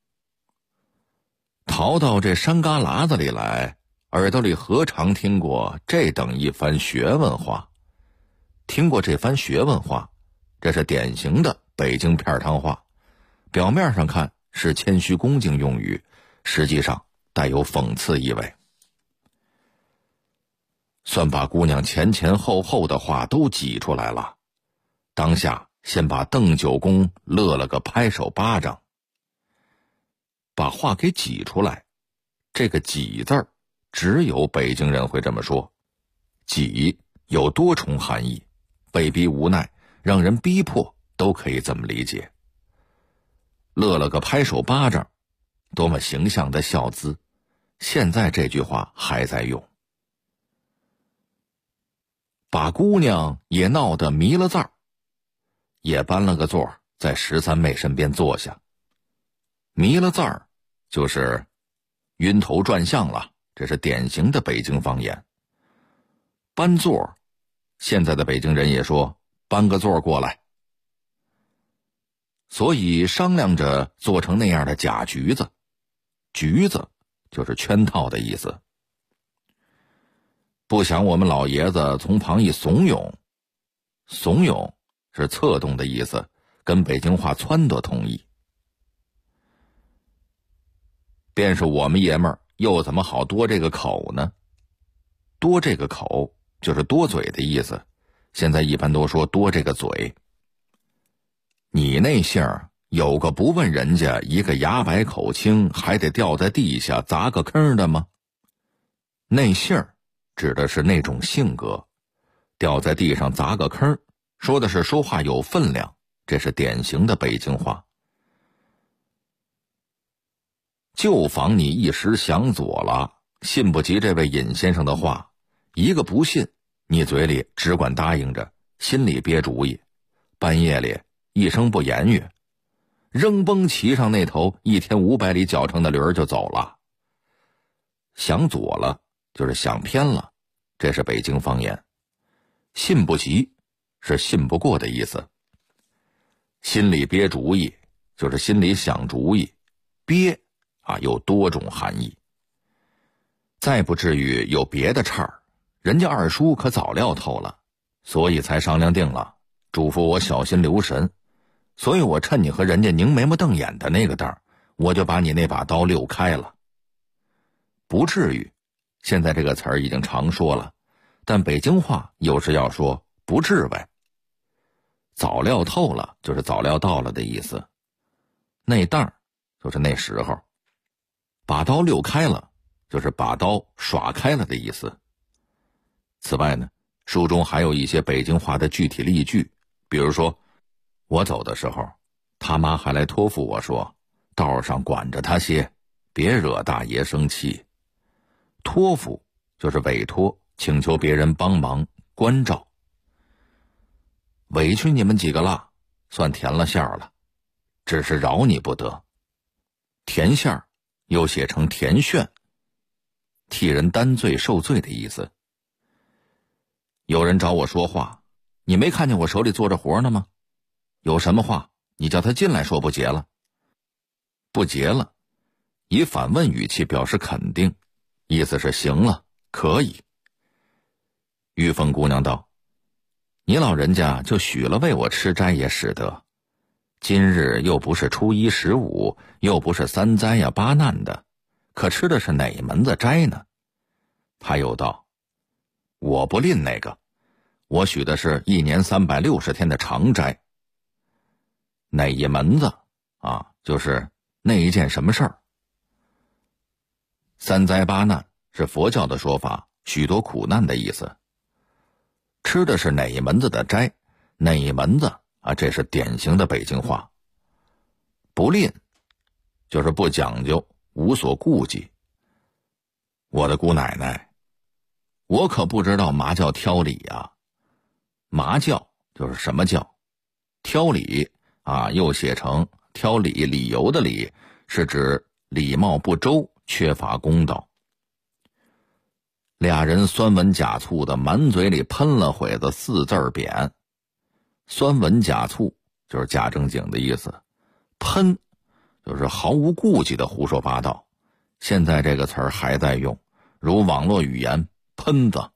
逃到这山旮旯子里来，耳朵里何尝听过这等一番学问话？听过这番学问话，这是典型的北京片汤话，表面上看是谦虚恭敬用语，实际上带有讽刺意味。算把姑娘前前后后的话都挤出来了，当下先把邓九公乐了个拍手巴掌。把话给挤出来，这个挤字儿只有北京人会这么说。挤有多重含义，被逼无奈，让人逼迫，都可以这么理解。乐了个拍手巴掌，多么形象的笑姿，现在这句话还在用。把姑娘也闹得迷了字儿，也搬了个座在13妹身边坐下。迷了字儿就是晕头转向了，这是典型的北京方言。搬座，现在的北京人也说搬个座过来。所以商量着做成那样的假局子，局子就是圈套的意思。不想我们老爷子从旁一怂恿，怂恿是策动的意思，跟北京话撺掇同义。便是我们爷们儿又怎么好多这个口呢？多这个口就是多嘴的意思，现在一般都说多这个嘴。你那姓儿有个不问人家一个牙白口清还得掉在地下砸个坑的吗？那姓儿指的是那种性格，掉在地上砸个坑，说的是说话有分量，这是典型的北京话。就防你一时想左了，信不及这位尹先生的话，一个不信，你嘴里只管答应着，心里憋主意，半夜里一声不言语，扔崩骑上那头1天500里脚程的驴儿就走了。想左了就是想偏了，这是北京方言。信不及是信不过的意思。心里憋主意就是心里想主意，憋有多种含义。再不至于有别的岔儿，人家二叔可早料透了，所以才商量定了，嘱咐我小心留神。所以我趁你和人家拧眉毛瞪眼的那个当，我就把你那把刀溜开了。不至于，现在这个词儿已经常说了，但北京话有时要说不至呗。 早料透了就是早料到了的意思，那当就是那时候，把刀溜开了就是把刀耍开了的意思。此外呢，书中还有一些北京话的具体例句，比如说，我走的时候，他妈还来托付我说，道上管着他些，别惹大爷生气。托付就是委托，请求别人帮忙关照。委屈你们几个了，算填了馅了，只是饶你不得。填馅儿又写成填炫，替人担罪受罪的意思。有人找我说话，你没看见我手里做着活呢吗？有什么话你叫他进来说不结了。不结了，以反问语气表示肯定，意思是行了，可以。玉凤姑娘道，你老人家就许了为我吃斋也使得，今日又不是初一15，又不是三灾呀八难的，可吃的是哪门子斋呢？他又道，我不吝那个，我许的是1年360天的长斋。哪一门子啊？就是那一件什么事儿。三灾八难是佛教的说法，许多苦难的意思。吃的是哪一门子的斋，哪一门子啊？这是典型的北京话。不吝就是不讲究，无所顾忌。我的姑奶奶，我可不知道嘛叫挑理呀。嘛教就是什么教，挑理啊，又写成挑理，理由的理，是指礼貌不周，缺乏公道。俩人酸文假醋的满嘴里喷了会子4字贬。酸文假醋就是假正经的意思，喷就是毫无顾忌的胡说八道。现在这个词儿还在用，如网络语言喷子。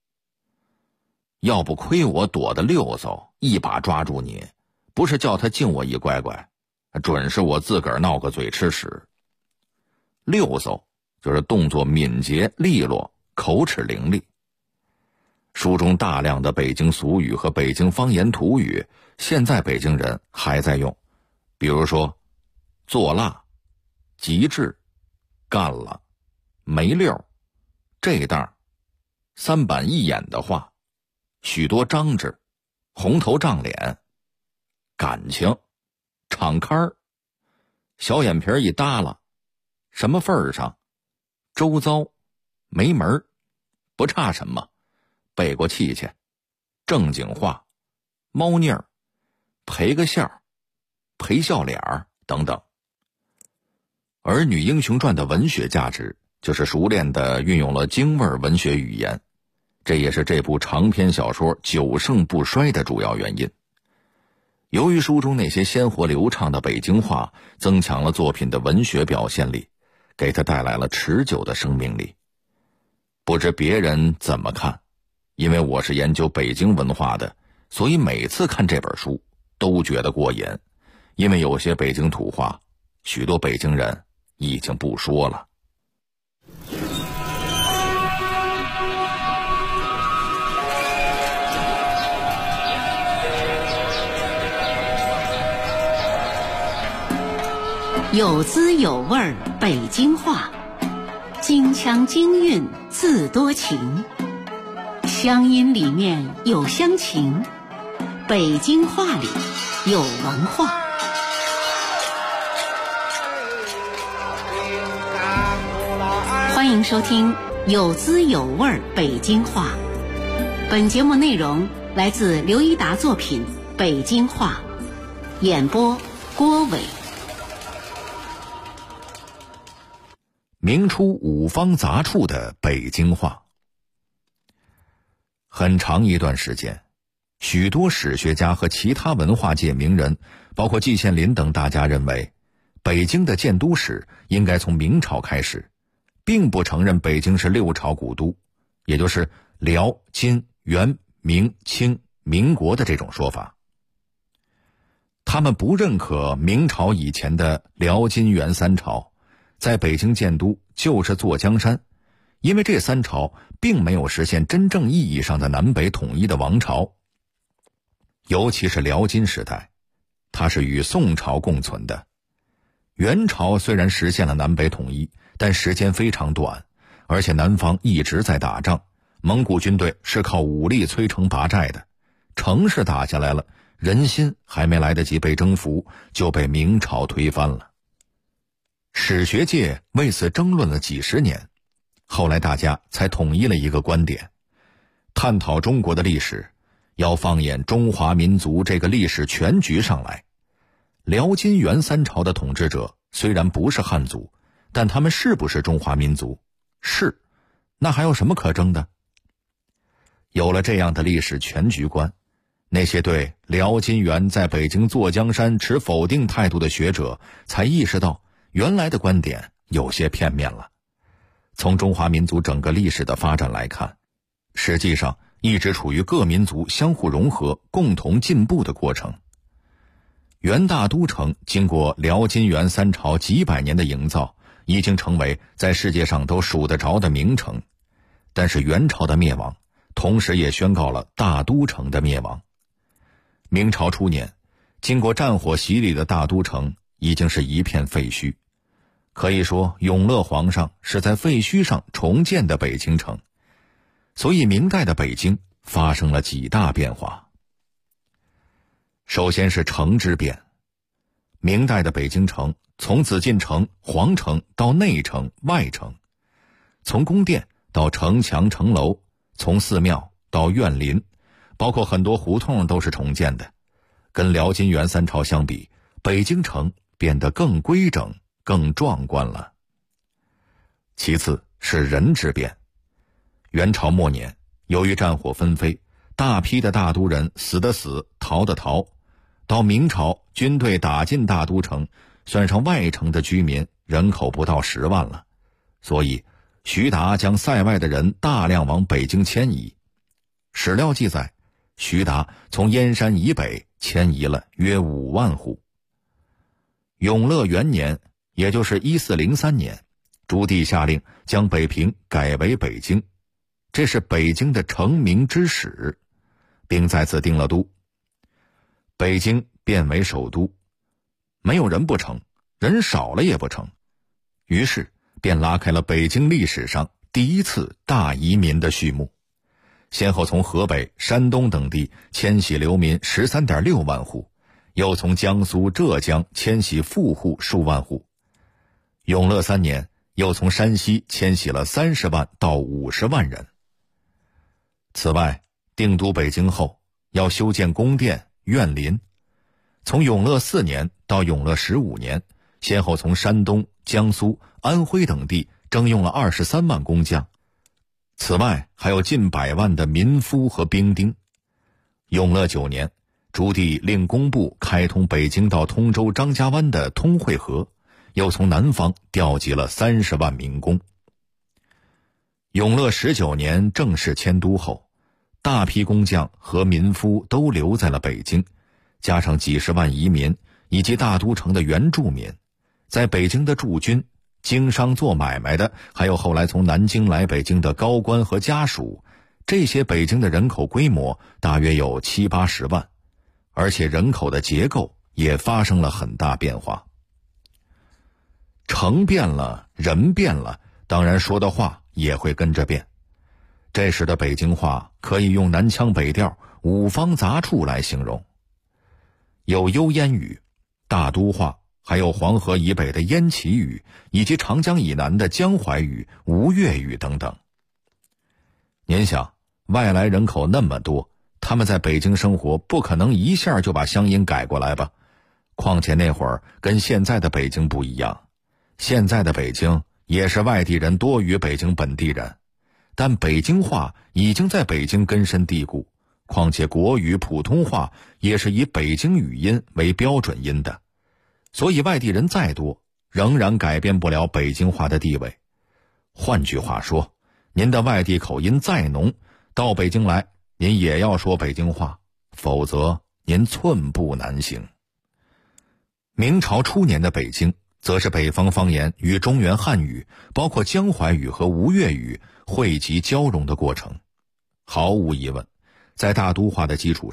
要不亏我躲得溜嗖，一把抓住你，不是叫他敬我一乖乖，准是我自个儿闹个嘴吃屎。溜嗖就是动作敏捷利落，口齿伶俐。书中大量的北京俗语和北京方言土语，现在北京人还在用，比如说做辣、极致、干了、没溜、这当、三板一眼的话，许多张志、红头胀脸、感情、敞开儿、小眼皮一耷拉、什么份儿上、周遭、没门儿、不差什么、背过气去、正经话、猫腻儿、赔个笑、赔笑脸儿等等。而《女英雄传》的文学价值就是熟练地运用了京味文学语言，这也是这部长篇小说久盛不衰的主要原因。由于书中那些鲜活流畅的北京话增强了作品的文学表现力，给它带来了持久的生命力。不知别人怎么看，因为我是研究北京文化的，所以每次看这本书都觉得过瘾，因为有些北京土话许多北京人已经不说了。 有滋有味儿北京话，京腔京韵字多情，乡音里面有乡情，北京话里有文化。欢迎收听有滋有味儿北京话。本节目内容来自刘一达作品《北京话》，演播郭伟。 明初五方杂处的北京话。很长一段时间，许多史学家和其他文化界名人，包括季羡林等大家认为，北京的建都史应该从明朝开始，并不承认北京是6朝古都，也就是辽、金、元、明、清、民国的这种说法。他们不认可明朝以前的辽、金、元3朝在北京建都就是坐江山，因为这3朝并没有实现真正意义上的南北统一的王朝。 尤其是辽金时代，它是与宋朝共存的。元朝虽然实现了南北统一，但时间非常短，而且南方一直在打仗，蒙古军队是靠武力摧城拔寨的，城市打下来了，人心还没来得及被征服，就被明朝推翻了。史学界为此争论了几十年，后来大家才统一了一个观点：探讨中国的历史，要放眼中华民族这个历史全局上来。辽金元三朝的统治者虽然不是汉族，但他们是不是中华民族？是，那还有什么可争的？有了这样的历史全局观，那些对辽金元在北京坐江山持否定态度的学者才意识到，原来的观点有些片面了。从中华民族整个历史的发展来看，实际上一直处于各民族相互融合、共同进步的过程。元大都城经过辽金元三朝几百年的营造，已经成为在世界上都数得着的名城。但是元朝的灭亡，同时也宣告了大都城的灭亡。明朝初年，经过战火洗礼的大都城已经是一片废墟。可以说，永乐皇上是在废墟上重建的北京城。所以明代的北京发生了几大变化。首先是城之变。明代的北京城从紫禁城、皇城到内城、外城，从宫殿到城墙城楼，从寺庙到院林，包括很多胡同都是重建的。跟辽金元三朝相比，北京城变得更规整、更壮观了。其次是人之变。元朝末年，由于战火纷飞，大批的大都人死的死，逃的逃。到明朝，军队打进大都城，算上外城的居民，人口不到10万了。所以徐达将塞外的人大量往北京迁移。史料记载，徐达从燕山以北迁移了约5万户。永乐元年，也就是1403年，朱棣下令将北平改为北京，这是北京的成名之始，并在此定了都。北京变为首都，没有人不成，人少了也不成，于是便拉开了北京历史上第一次大移民的序幕，先后从河北、山东等地迁徙流民 13.6 万户，又从江苏、浙江迁徙富户数万户。永乐3年，又从山西迁徙了30万到50万人。此外，定都北京后，要修建宫殿、院林。从永乐4年到永乐15年，先后从山东、江苏、安徽等地征用了23万工匠。此外，还有近100万的民夫和兵丁。永乐9年，朱棣令工部开通北京到通州张家湾的通惠河，又从南方调集了30万民工。永乐19年正式迁都后，大批工匠和民夫都留在了北京，加上几十万移民以及大都城的原住民，在北京的驻军、经商做买卖的，还有后来从南京来北京的高官和家属，这些北京的人口规模大约有70-80万，而且人口的结构也发生了很大变化。城变了，人变了，当然说的话也会跟着变。这时的北京话可以用南腔北调、五方杂处来形容，有幽燕语、大都话，还有黄河以北的燕齐语，以及长江以南的江淮语、吴越语等等。您想，外来人口那么多，他们在北京生活，不可能一下就把乡音改过来吧？况且那会儿跟现在的北京不一样，现在的北京也是外地人多于北京本地人，但北京话已经在北京根深蒂固，况且国语、普通话也是以北京语音为标准音的，所以外地人再多，仍然改变不了北京话的地位。换句话说，您的外地口音再浓，到北京来，您也要说北京话，否则您寸步难行。明朝初年的北京，则是北方方言与中原汉语，包括江淮语和吴越语汇集交融的过程。毫无疑问，在大都话的基础上，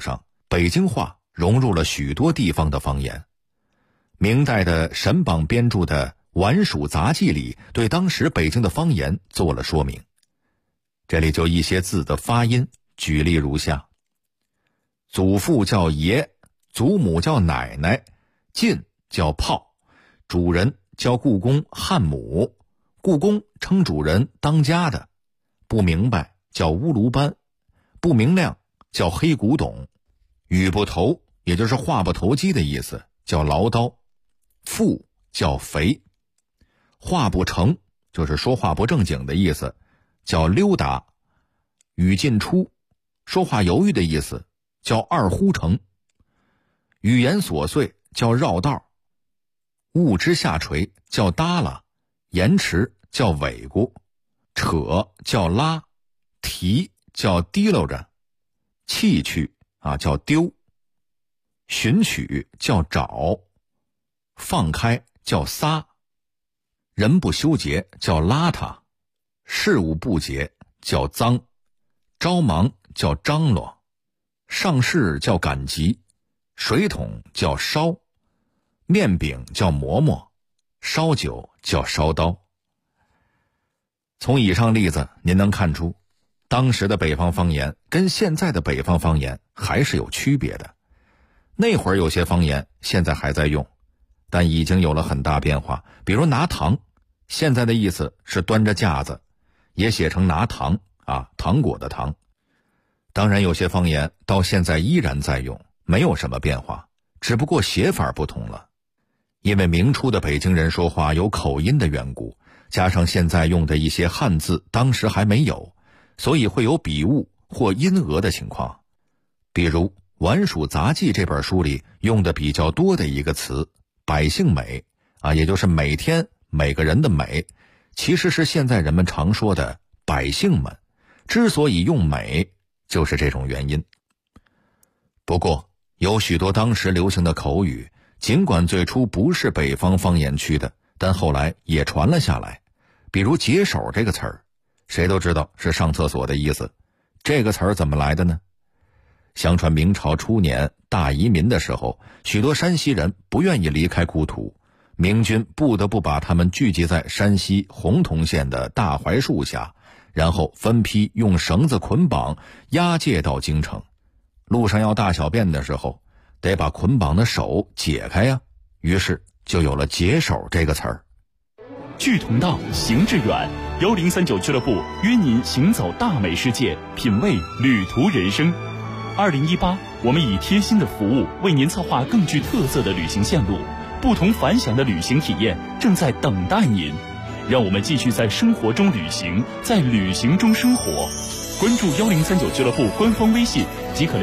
北京话融入了许多地方的方言。明代的沈榜编著的《晚蜀杂记》里对当时北京的方言做了说明。这里就一些字的发音举例如下：祖父叫爷，祖母叫奶奶，进叫炮，主人叫故宫汉母，故宫称主人当家的，不明白叫乌卢班，不明亮叫黑古董，语不投也就是话不投机的意思，叫唠叨，富叫肥，话不成就是说话不正经的意思，叫溜达，语进出说话犹豫的意思，叫二呼成，语言琐碎叫绕道，物之下垂叫耷拉，延迟叫尾咕，扯叫拉，提叫提溜着，弃去叫丢，寻取叫找，放开叫撒，人不修洁叫邋遢，事务不洁叫脏，着忙叫张罗，上市叫赶集，水桶叫烧，面饼叫馍馍，烧酒叫烧刀。从以上例子您能看出，当时的北方方言跟现在的北方方言还是有区别的。那会儿有些方言现在还在用，但已经有了很大变化。比如拿糖，现在的意思是端着架子，也写成拿糖糖果的糖。当然有些方言到现在依然在用，没有什么变化，只不过写法不同了。因为明初的北京人说话有口音的缘故，加上现在用的一些汉字当时还没有，所以会有笔误或音讹的情况。比如《晚蜀杂记》这本书里用的比较多的一个词百姓美也就是每天每个人的美，其实是现在人们常说的百姓们，之所以用美就是这种原因。不过有许多当时流行的口语，尽管最初不是北方方言区的，但后来也传了下来。比如解手这个词儿，谁都知道是上厕所的意思。这个词儿怎么来的呢？相传明朝初年大移民的时候，许多山西人不愿意离开故土，明军不得不把他们聚集在山西洪洞县的大槐树下，然后分批用绳子捆绑押解到京城。路上要大小便的时候，得把捆绑的手解开呀，于是就有了解手这个词儿。 志同道，行致远，1039俱乐部约您行走大美世界，品味旅途人生。2018，我们以贴心的服务为您策划更具特色的旅行线路，不同凡响的旅行体验正在等待您。让我们继续在生活中旅行，在旅行中生活。关注1039俱乐部官方微信即可